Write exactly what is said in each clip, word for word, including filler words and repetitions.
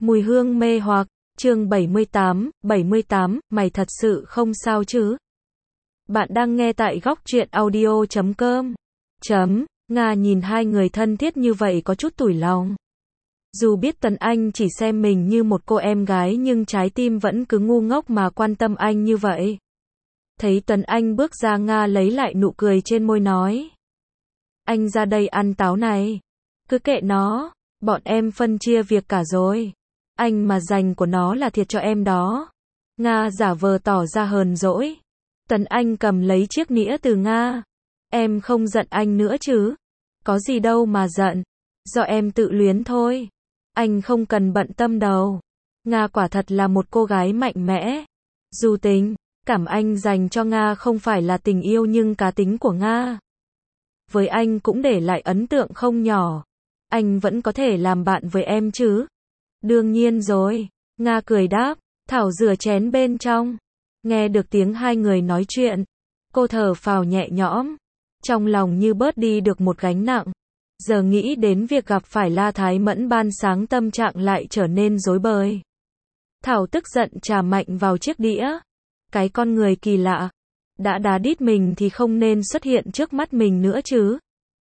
Mùi hương mê hoặc, chương bảy mươi tám, bảy mươi tám, mày thật sự không sao chứ? Bạn đang nghe tại góc truyện audio chấm com. Chấm, Nga nhìn hai người thân thiết như vậy có chút tủi lòng. Dù biết Tuấn Anh chỉ xem mình như một cô em gái nhưng trái tim vẫn cứ ngu ngốc mà quan tâm anh như vậy. Thấy Tuấn Anh bước ra, Nga lấy lại nụ cười trên môi nói. Anh ra đây ăn táo này. Cứ kệ nó, bọn em phân chia việc cả rồi. Anh mà giành của nó là thiệt cho em đó. Nga giả vờ tỏ ra hờn dỗi. Tuấn Anh cầm lấy chiếc nĩa từ Nga. Em không giận anh nữa chứ? Có gì đâu mà giận. Do em tự luyến thôi. Anh không cần bận tâm đâu. Nga quả thật là một cô gái mạnh mẽ. Dù tình cảm anh dành cho Nga không phải là tình yêu nhưng cá tính của Nga với anh cũng để lại ấn tượng không nhỏ. Anh vẫn có thể làm bạn với em chứ? Đương nhiên rồi. Nga cười đáp. Thảo rửa chén bên trong. Nghe được tiếng hai người nói chuyện, cô thở phào nhẹ nhõm. Trong lòng như bớt đi được một gánh nặng. Giờ nghĩ đến việc gặp phải La Thái Mẫn ban sáng tâm trạng lại trở nên rối bời. Thảo tức giận chà mạnh vào chiếc đĩa. Cái con người kỳ lạ. Đã đá đít mình thì không nên xuất hiện trước mắt mình nữa chứ.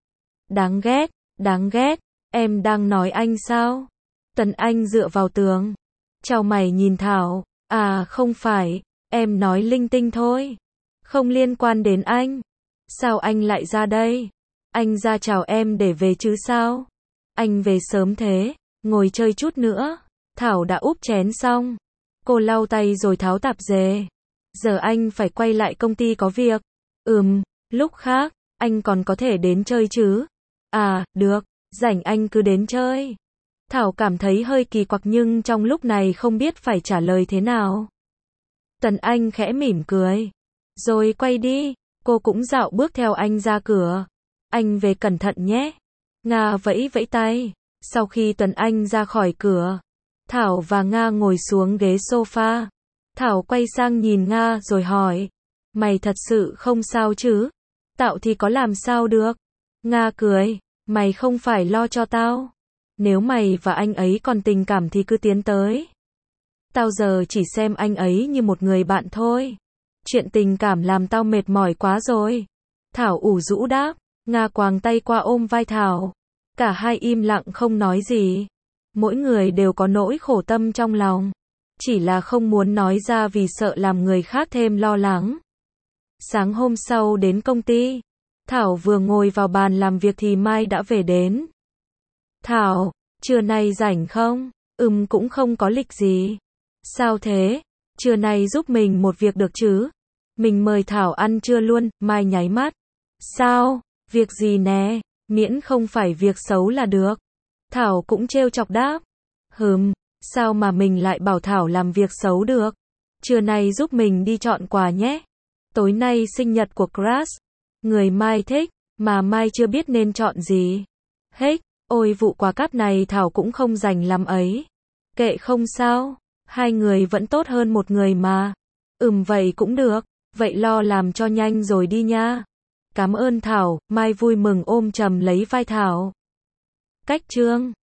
Đáng ghét, đáng ghét. Em đang nói anh sao? Tuấn Anh dựa vào tường. Chào mày nhìn Thảo. À không phải, em nói linh tinh thôi. Không liên quan đến anh. Sao anh lại ra đây? Anh ra chào em để về chứ sao? Anh về sớm thế, ngồi chơi chút nữa. Thảo đã úp chén xong. Cô lau tay rồi tháo tạp dề. Giờ anh phải quay lại công ty có việc. Ừm, lúc khác, anh còn có thể đến chơi chứ? À, được, rảnh anh cứ đến chơi. Thảo cảm thấy hơi kỳ quặc nhưng trong lúc này không biết phải trả lời thế nào. Tuấn Anh khẽ mỉm cười. Rồi quay đi, cô cũng dạo bước theo anh ra cửa. Anh về cẩn thận nhé. Nga vẫy vẫy tay. Sau khi Tuấn Anh ra khỏi cửa, Thảo và Nga ngồi xuống ghế sofa. Thảo quay sang nhìn Nga rồi hỏi. Mày thật sự không sao chứ? Tạo thì có làm sao được? Nga cười. Mày không phải lo cho tao. Nếu mày và anh ấy còn tình cảm thì cứ tiến tới. Tao giờ chỉ xem anh ấy như một người bạn thôi. Chuyện tình cảm làm tao mệt mỏi quá rồi. Thảo ủ rũ đáp. Nga quàng tay qua ôm vai Thảo. Cả hai im lặng không nói gì. Mỗi người đều có nỗi khổ tâm trong lòng. Chỉ là không muốn nói ra vì sợ làm người khác thêm lo lắng. Sáng hôm sau đến công ty. Thảo vừa ngồi vào bàn làm việc thì Mai đã về đến. Thảo, trưa nay rảnh không? Ừm cũng không có lịch gì. Sao thế? Trưa nay giúp mình một việc được chứ? Mình mời Thảo ăn trưa luôn. Mai nháy mắt. Sao? Việc gì nè? Miễn không phải việc xấu là được. Thảo cũng trêu chọc đáp. Hừm, sao mà mình lại bảo Thảo làm việc xấu được? Trưa nay giúp mình đi chọn quà nhé. Tối nay sinh nhật của crush. Người Mai thích, mà Mai chưa biết nên chọn gì. Hết, ôi vụ quà cáp này Thảo cũng không rành lắm ấy. Kệ không sao, hai người vẫn tốt hơn một người mà. Ừm vậy cũng được, vậy lo làm cho nhanh rồi đi nha. Cảm ơn Thảo, Mai vui mừng ôm chầm lấy vai Thảo. Cách chương